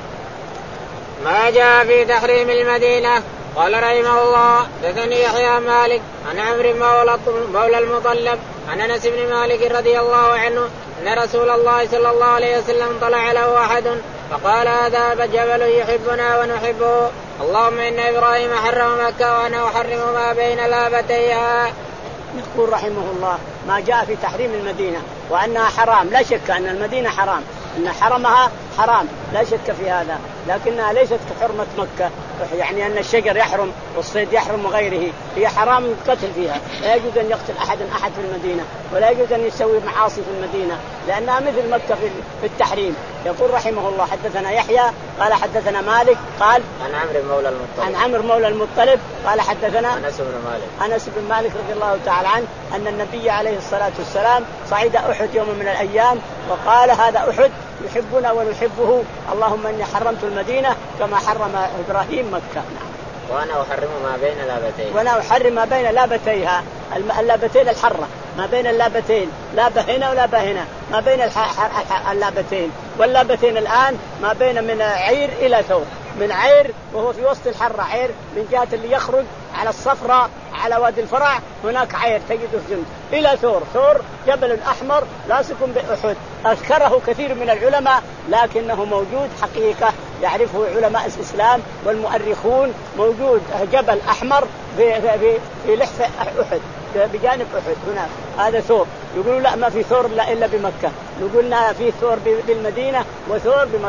ما جاء في تحريم المدينة. قال رحمه الله حدثني يحيى مالك عن عمرو مولى المطلب عن أنس بن مالك رضي الله عنه أن رسول الله صلى الله عليه وسلم طلع له أحد فقال هذا جبل يحبنا ونحبه اللهم إن إبراهيم حرم مكة وأنا أحرم ما بين لابتيها. يقول رحمه الله ما جاء في تحريم المدينة وأنها حرام لا شك أن المدينة حرام أن حرمها حرام لا شك في هذا لكنها ليست كحرمة مكة يعني أن الشجر يحرم والصيد يحرم وغيره هي حرام القتل فيها لا يجوز أن يقتل أحد أحد في المدينة ولا يجوز أن يسوي معاصي في المدينة لأنها مثل مكة في التحريم. يقول رحمه الله حدثنا يحيى قال حدثنا مالك قال عن عمرو مولى المطلب عن عمرو مولى المطلب قال حدثنا أنس بن مالك أنس بن مالك رضي الله تعالى عنه أن النبي عليه الصلاة والسلام صعد أحد يوم من الأيام وقال هذا أحد يحبنا ونحبه اللهم إني حرمت المدينة كما حرم إبراهيم مكة. وأنا أحرم ما بين لابتين وأنا أحرم ما بين لابتيها اللابتين الحرة ما بين اللابتين لابة هنا ولابة هنا ما بين اللابتين واللابتين الآن ما بين من عير إلى ثور من عير وهو في وسط الحرة عير من جهة اللي يخرج على الصفراء على وادي الفرع هناك عير تجده جنب إلى ثور ثور جبل أحمر لاصق بأحد أذكره كثير من العلماء لكنه موجود حقيقة يعرفه علماء الإسلام والمؤرخون موجود جبل أحمر في, في, في لحف أحد بجانب أحد هناك هذا ثور يقولوا لا ما في ثور لا إلا بمكة نقولنا في ثور بالمدينة وثور بمكة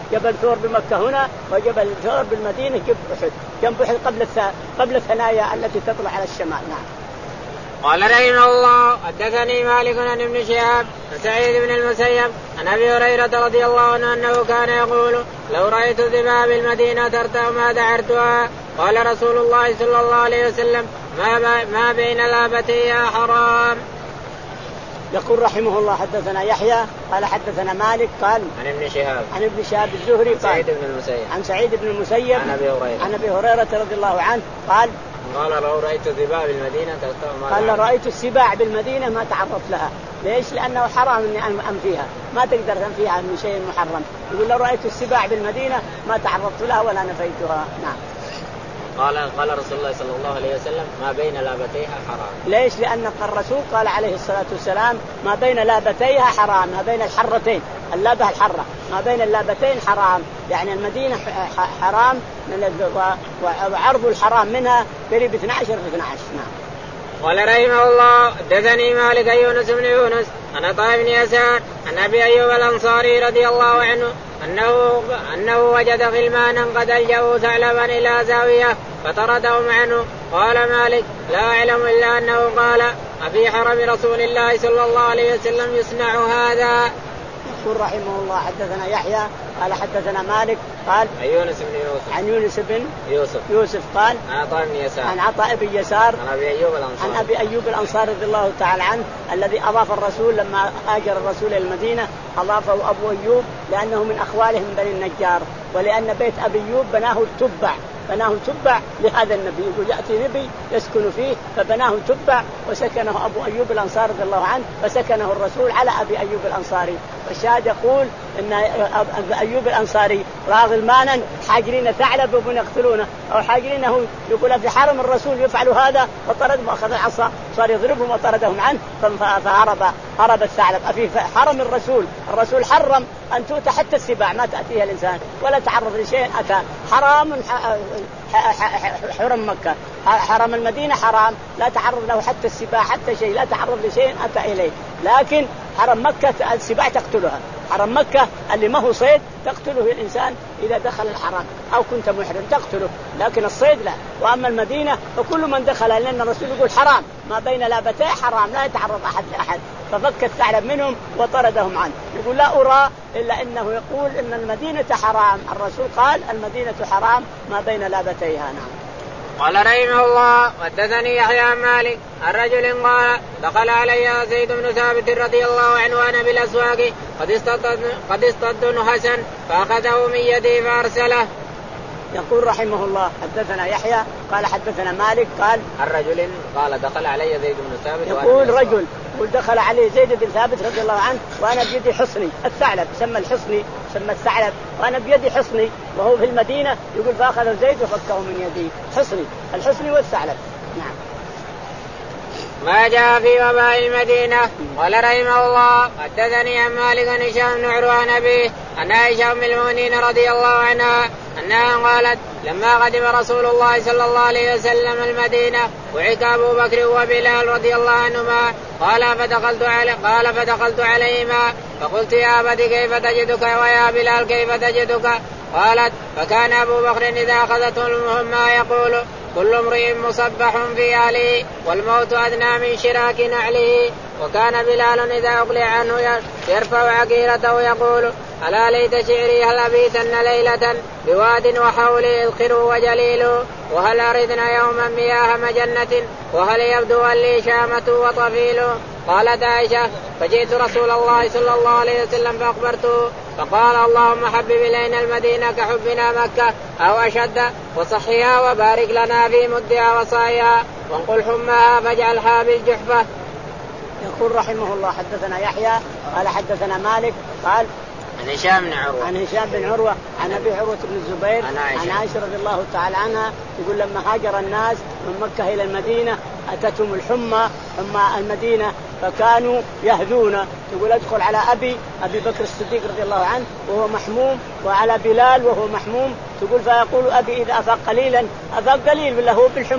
جبل ثور بمكة هنا وجبل ثور بالمدينة جنب أحد جنب أحد قبل قبل الثنايا التي تطلع على الشمال. نعم. قال رحمه الله حدثني مالك عن ابن شهاب عن سعيد بن المسيب عن ابي هريره رضي الله عنه انه كان يقول لو رايت الذباب بالمدينه ترتع ما دعرتها. قال رسول الله صلى الله عليه وسلم ما, ما بين لابتيها حرام. يقول رحمه الله حدثنا يحيى قال حدثنا مالك قال عن ابن شهاب عن ابن شهاب الزهري قال سعيد بن المسيب عن سعيد بن المسيب عن ابي هريره عن ابي هريره رضي الله عنه قال قال لو رأيت السباع بالمدينة قال لو رأيت السباع بالمدينة ما تعرضت لها. ليش؟ لأنه حرام إني أنفيها ما تقدر تنفيها من شيء محرم. يقول لو رأيت السباع بالمدينة ما تعرضت لها ولا نفيتها. نعم. قال قال رسول الله صلى الله عليه وسلم ما بين لابتيها حرام. ليش؟ لأن الرسول قال عليه الصلاة والسلام ما بين لابتيها حرام، ما بين الحرتين اللابة الحرة ما بين اللابتين حرام، يعني المدينة حرام من وعرض الحرام منها قريب اثنا عشر في اثنا عشر. نعم. قال رحمه الله حدثني مالك يونس بن يونس عن عطاء بن يسار عن ابي ايوب الانصاري رضي الله عنه انه انه وجد غلمانا قد الجوا ثعلبا الى زاويه فطردهم عنه. قال مالك لا اعلم الا انه قال افي حرم رسول الله صلى الله عليه وسلم يصنع هذا. يقول رحمه الله حدثنا يحيى قال حدثنا مالك قال عن يونس بن يوسف عن يونس بن يوسف يوسف قال عن عطاء بن يسار عن عطاء بن يسار عن ابي ايوب الانصاري عن ابي ايوب الانصاري رضي الله تعالى عنه الذي اضاف الرسول لما هاجر الرسول الى المدينه اضافه ابو ايوب لانه من اخوالهم بني النجار، ولان بيت ابي ايوب بناه التبع بناه تبع لهذا النبي. يقول يأتي نبي يسكن فيه فبناه تبع وسكنه أبو أيوب الأنصاري رضي الله عنه فسكنه الرسول على أبي أيوب الأنصاري. والشاهد يقول إن أبي أيوب الأنصاري رأى غلمانا حاجرين ثعلب وبن يقتلونه أو حاجرينه يقول في حرم الرسول يفعل هذا فطردهم وأخذ العصا صار يضربهم وطردهم عنه فهرب هرب الثعلب. في حرم الرسول الرسول حرم أن تؤتى حتى السباع ما تأتيها الإنسان ولا تعرض لشيء أتى حرام. حرم مكة حرم المدينة حرام لا تعرض له حتى السباع حتى شيء لا تعرض لشيء أتى إليه. لكن حرم مكة السباع تقتلها. حرم مكة اللي ما هو صيد تقتله الإنسان إذا دخل الحرم أو كنت محرم تقتله، لكن الصيد لا. وأما المدينة فكل من دخل لأن الرسول يقول حرام ما بين لابتي حرام لا يتعرض أحد لأحد ففك الثعلب منهم وطردهم عنه. يقول لا أرى إلا إنه يقول إن المدينة حرام. الرسول قال المدينة حرام ما بين لابتيها. نعم. قال رحمه الله حدثني يحيى عن مالك عن رجل قال دخل علي زيد بن ثابت رضي الله عنه وانا بالاسواق قد اصطد قد اصطد نحسا فاخذه من يدي فارسله. يقول رحمه الله حدثنا يحيى قال حدثنا مالك قال عن رجل قال دخل علي زيد بن ثابت يقول رجل يقول دخل عليه زيد بن ثابت رضي الله عنه وانا بيدي حصني الثعلب سمى الحصني سمى الثعلب وانا بيدي حصني وهو في المدينه يقول فاخذ زيد وفكه من يدي حصني الحصني والثعلب. نعم. ما جاء في وباء المدينة. قال رحمه الله حدثني عن مالك عن هشام بن عروة عن أبيه عن عائشة أم المؤمنين رضي الله عنها أنها قالت لما قدم رسول الله صلى الله عليه وسلم المدينة وعك أبو بكر وبلال رضي الله عنهما قال فدخلت علي قال فدخلت عليهما فقلت يا أبت كيف تجدك ويا بلال كيف تجدك؟ قالت فكان أبو بكر إذا أخذته المهمة يقول كل امرئ مصبح في أهله والموت أدنى من شراك نعله. وكان بلال إذا أقلع عنه يرفع عقيرته يقول ألا ليت شعري هل أبيتن ليلة بواد وحولي إذخر وجليل وهل أردنا يوما مياه مجنة وهل يبدو لي شامة وطفيل. قالت عائشة فجئت رسول الله صلى الله عليه وسلم فأخبرته فقال اللهم حبب إلينا المدينة كحبنا مكة أو أشد وصحيها وبارك لنا في مدها وصايها وانقل حمها فاجعلها بالجحفة. يقول رحمه الله حدثنا يحيى قال حدثنا مالك قال عن هشام بن عروة عن هشام بن عروة عن أبي عروة بن الزبير عن عائشة. عن عائشة رضي الله تعالى عنها يقول لما هاجر الناس من مكة إلى المدينة أتتهم الحمى حمى المدينة فكانوا يهدون. يقول أدخل على أبي أبي بكر الصديق رضي الله عنه وهو محموم وعلى بلال وهو محموم. تقول فيقول أبي إذا أفاق قليلا أفاق قليل بالله هو بالحمى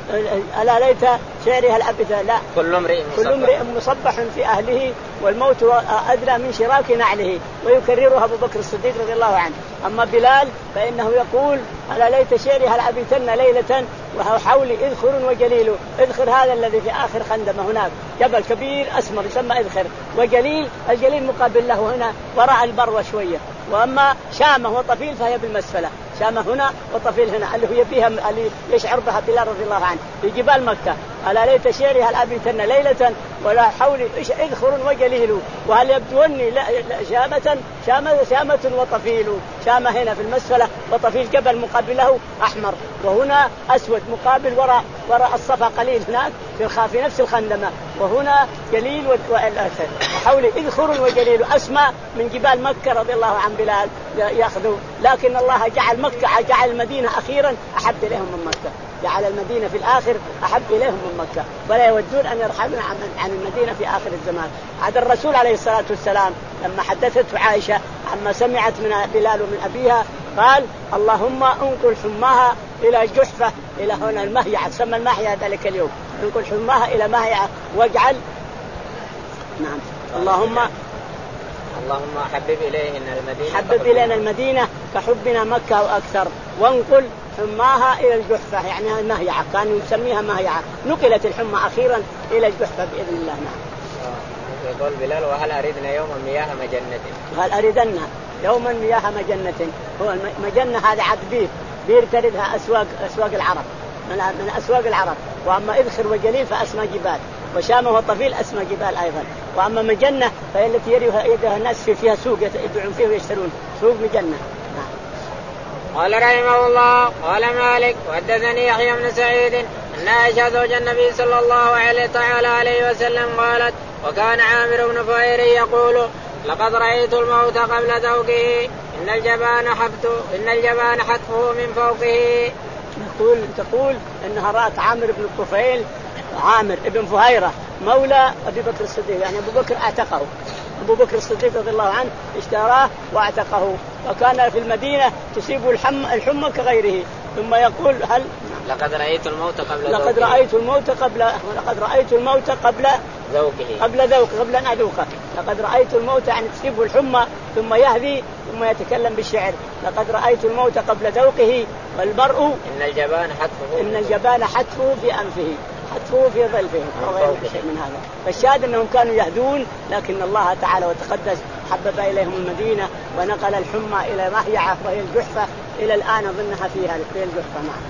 ألا ليت شعري هل أبدا لا كل امرئ كل امرئ مصبح في أهله والموت أدرى من شراك نعله، ويكررها أبو بكر الصديق رضي الله عنه. أما بلال فإنه يقول ألا ليت شعري هل أبيتن ليلة وحولي إذخر وجليل. إذخر هذا الذي في آخر خندمة هناك جبل كبير أسمر يسمى إذخر، وجليل الجليل مقابل له هنا وراء البروة شوية. وأما شامة وطفيل فهي بالمسفلة، شامة هنا وطفيل هنا اللي هي فيها اللي يشعر بها بلال رضي الله عنه في جبال مكة. ألا ليت شعري هل أبيتن ليلة ولا حولي إذخر وجليل وهل يبدوني شامة شامة شامة وطفيل. شامة هنا في المسفلة وطفيل جبل مقابله أحمر، وهنا أسود مقابل وراء وراء الصفا قليل هناك في في نفس الخندمة، وهنا جليل والأسد وحولي إذخر وجليل أسمى من جبال مكة رضي الله عن بلال يأخذوا. لكن الله جعل مكة جعل المدينة أخيرا أحب إليهم من مكة، جعل المدينة في الآخر أحب إليهم من مكة، ولا يودون أن يرحلون عن المدينة في آخر الزمان. هذا الرسول عليه الصلاة والسلام لما حدثته عائشة عما سمعت من بلال ومن أبيها قال اللهم انقل حماها إلى جحفة إلى هنا المهيعة، تسمى المهيعة ذلك اليوم، انقل حماها إلى مهيعة واجعل نعم اللهم اللهم حبب إلينا المدينة حبب إلينا المدينة كحبنا مكة وأكثر، وانقل حماها إلى الجحفة يعني المهيعة، كانوا يسميها مهيعة، نقلت الحمى أخيرا إلى الجحفة بإذن الله. نعم. يقول بلال وهل أريدنا يوما مياه مجنة، هل أريدنا يوما مياه مجنة. هو المجنة هذا عاد بير بير تردها أسواق أسواق العرب من أسواق العرب. وأما إذخر وجليل فأسمى جبال، وشامة وطفيل أسمى جبال أيضا. وأما مجنة فهي التي يدها الناس في فيها سوق يبيعون فيه ويشترون، سوق مجنة. نعم. قال رحمه الله قال مالك وحدثني يحيى بن سعيد أن عائشة زوج النبي صلى الله عليه تعالى عليه وسلم قالت وكان عامر بن فهير يقول لقد رأيت الموت قبل ذوقه إن الجبان حفته إن الجبان حتفه من فوقه. تقول تقول إنها رأت عامر بن الطفيل عامر ابن فهيرة مولى أبي بكر الصديق، يعني أبو بكر اعتقه، أبو بكر الصديق رضي الله عنه اشتراه واعتقه، وكان في المدينة تصيب الحمى الحمى كغيره. ثم يقول هل لقد رأيت الموت قبل لقد رأيت الموت قبل لقد رأيت الموت قبل ذوقه قبل ذوق قبل أن أذوقه. لقد رأيت الموت يعني تصيبه الحمى ثم يهذي ثم يتكلم بالشعر. لقد رأيت الموت قبل ذوقه والبرء إن الجبان حتفه إن الجبان حتفه في أنفه حتفه في ظلفه وغير شيء من هذا. فالشاهد أنهم كانوا يهدون، لكن الله تعالى وتقدس حبب إليهم المدينة ونقل الحمى إلى مهيعة وهي الجحفة إلى الآن ظنها فيها في الجحفة. معه.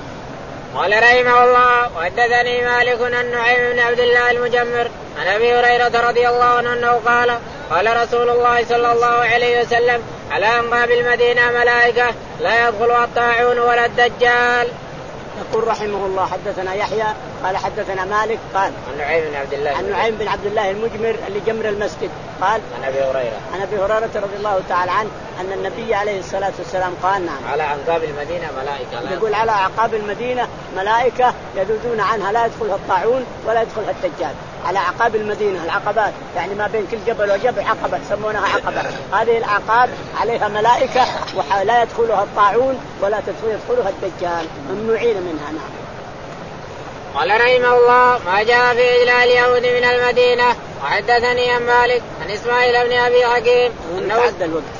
قال رحمه الله وحدثني مالك عن نعيم بن عبد الله المجمر عن أبي هريرة رضي الله عنه أنه قال قال رسول الله صلى الله عليه وسلم على أنقاب المدينة ملائكة لا يدخلها الطاعون ولا الدجال. يقول رحمه الله حدثنا يحيى قال حدثنا مالك قال عن نعيم بن عبد الله عن نعيم بن عبد الله المجمر اللي جمر المسجد قال عن أبي هريرة عن أبي هريرة رضي الله تعالى عنه أن النبي عليه الصلاة والسلام قال نعم على أنقاب المدينة ملائكة يقول على أعقاب المدينة ملائكة يذودون عنها لا يدخلها الطاعون ولا يدخلها الدجال. على أعقاب المدينة العقبات يعني ما بين كل جبل وجبل عقبة يسمونها عقبة. هذه الأعقاب عليها ملائكة ولا يدخلها الطاعون ولا يدخلها الدجال، ممنوعين منها. نعم. قال رحمه الله ما جاء في إجلال اليهود من المدينة. وحدثني عن مالك عن إسماعيل بن أبي حكيم أنه تعدى الوقت